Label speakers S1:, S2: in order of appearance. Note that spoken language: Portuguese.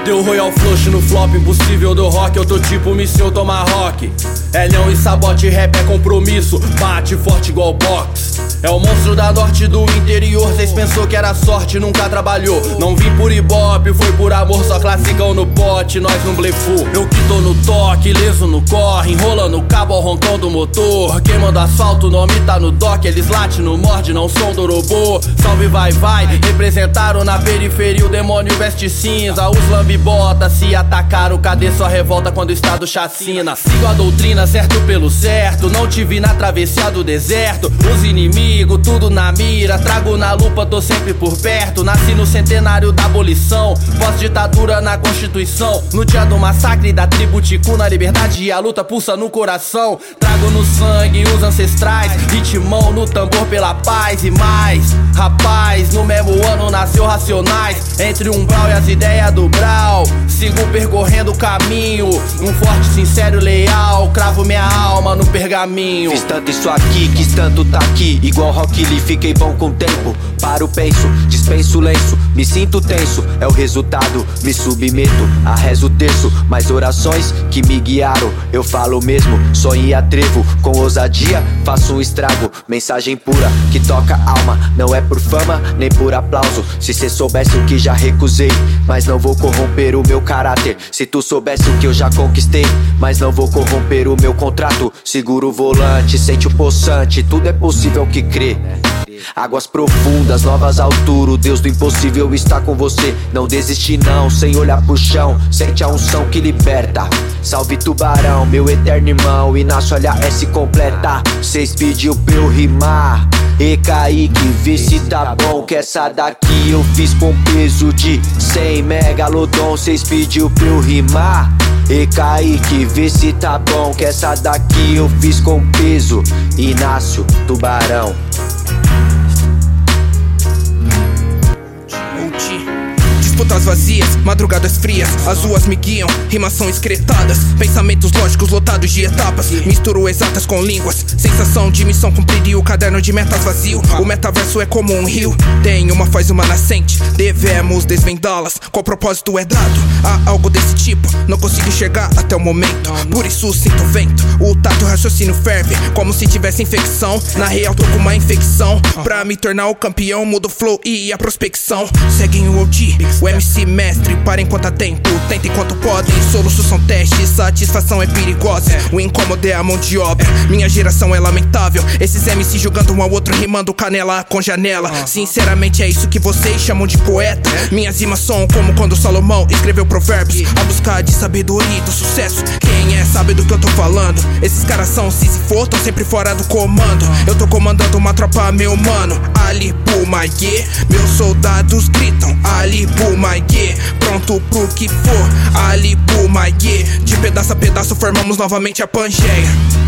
S1: Deu Royal Flush no flop impossível do rock. Eu tô tipo Missile Tomahawk. Elhão e Sabote, rap é compromisso. Bate forte igual box. É o monstro da norte do interior. Cês pensou que era sorte, nunca trabalhou. Não vim por ibope, foi por amor. Só classicão no pote, nós não blefou. Eu que tô no toque, leso no corre. Enrolando o cabo ao roncão do motor. Queimando asfalto, o nome tá no dock. Eles late no morde, não som do robô. Salve vai vai, representaram na periferia. O demônio veste cinza, os lambibota se atacaram. Cadê sua revolta quando o estado chacina? Sigo a doutrina, certo pelo certo. Não te vi na travessia do deserto. Os inimigos, tudo na mira. Trago na lupa, tô sempre por perto. Nasci no centenário da abolição. Pós-ditadura na Constituição. No dia do massacre da tribo Ticuna. A liberdade e a luta pulsa no coração. Trago no sangue os ancestrais. Ritmão no tambor pela paz e mais. Rapaz, no mesmo ano nasceu Racionais. Entre um brau e as ideias do brau. Sigo percorrendo o caminho. Um forte, sincero, leal. Cravo minha alma no pergaminho.
S2: Fiz tanto isso aqui, quis tanto tá aqui. Igual Rock Lee, fiquei bom com o tempo. Paro, penso, dispenso o lenço. Me sinto tenso, é o resultado. Me submeto a rezo terço. Mais orações que me guiaram. Eu falo mesmo, só em atrevo. Com ousadia, faço um estrago. Mensagem pura, que toca alma. Não é por fama, nem por aplauso. Se cê soubesse o que já recusei, mas não vou corromper o meu caráter. Se tu soubesse o que eu já conquistei, mas não vou corromper o meu contrato. Segura o volante, sente o poçante. Tudo é possível que crê. Águas profundas, novas alturas. O Deus do impossível está com você. Não desiste não, sem olhar pro chão. Sente a unção que liberta. Salve Tubarão, meu eterno irmão. Inácio HS completa. Cês pediu pra eu rimar. E Kaique, vê se tá bom. Que essa daqui eu fiz com peso de 100 megalodon. Cês pediu pra eu rimar. E Kaique, vê se tá bom. Que essa daqui eu fiz com peso. Inácio, Tubarão.
S3: Disputas vazias, madrugadas frias, as ruas me guiam, rimas são excretadas. Pensamentos lógicos lotados de etapas, misturo exatas com línguas. Sensação de missão cumprida e o caderno de metas vazio. O metaverso é como um rio, tem uma faz uma nascente. Devemos desvendá-las, qual propósito é dado? Há algo desse tipo, não consigo enxergar até o momento. Por isso sinto vento, o tato raciocínio ferve, como se tivesse infecção. Na real tô com uma infecção, pra me tornar o campeão. Mudo o flow e a prospecção. Seguem o OG, o MC mestre, para enquanto há tempo. Tenta enquanto podem, soluços são testes. Satisfação é perigosa, o incômodo é a mão de obra. Minha geração é lamentável, esses MC jogando um ao outro, rimando canela com janela. Sinceramente é isso que vocês chamam de poeta. Minhas rimas são como quando Salomão escreveu provérbios. A busca de sabedoria e do sucesso. Quem é sabe do que eu tô falando. Esses caras são Sísifo, tão sempre fora do comando. Eu tô comandando uma tropa, meu mano. Ali Puma, yeah. Meus soldados gritam Ali Puma, yeah. Pronto pro que for, Ali Puma, yeah. De pedaço a pedaço formamos novamente a Pangeia.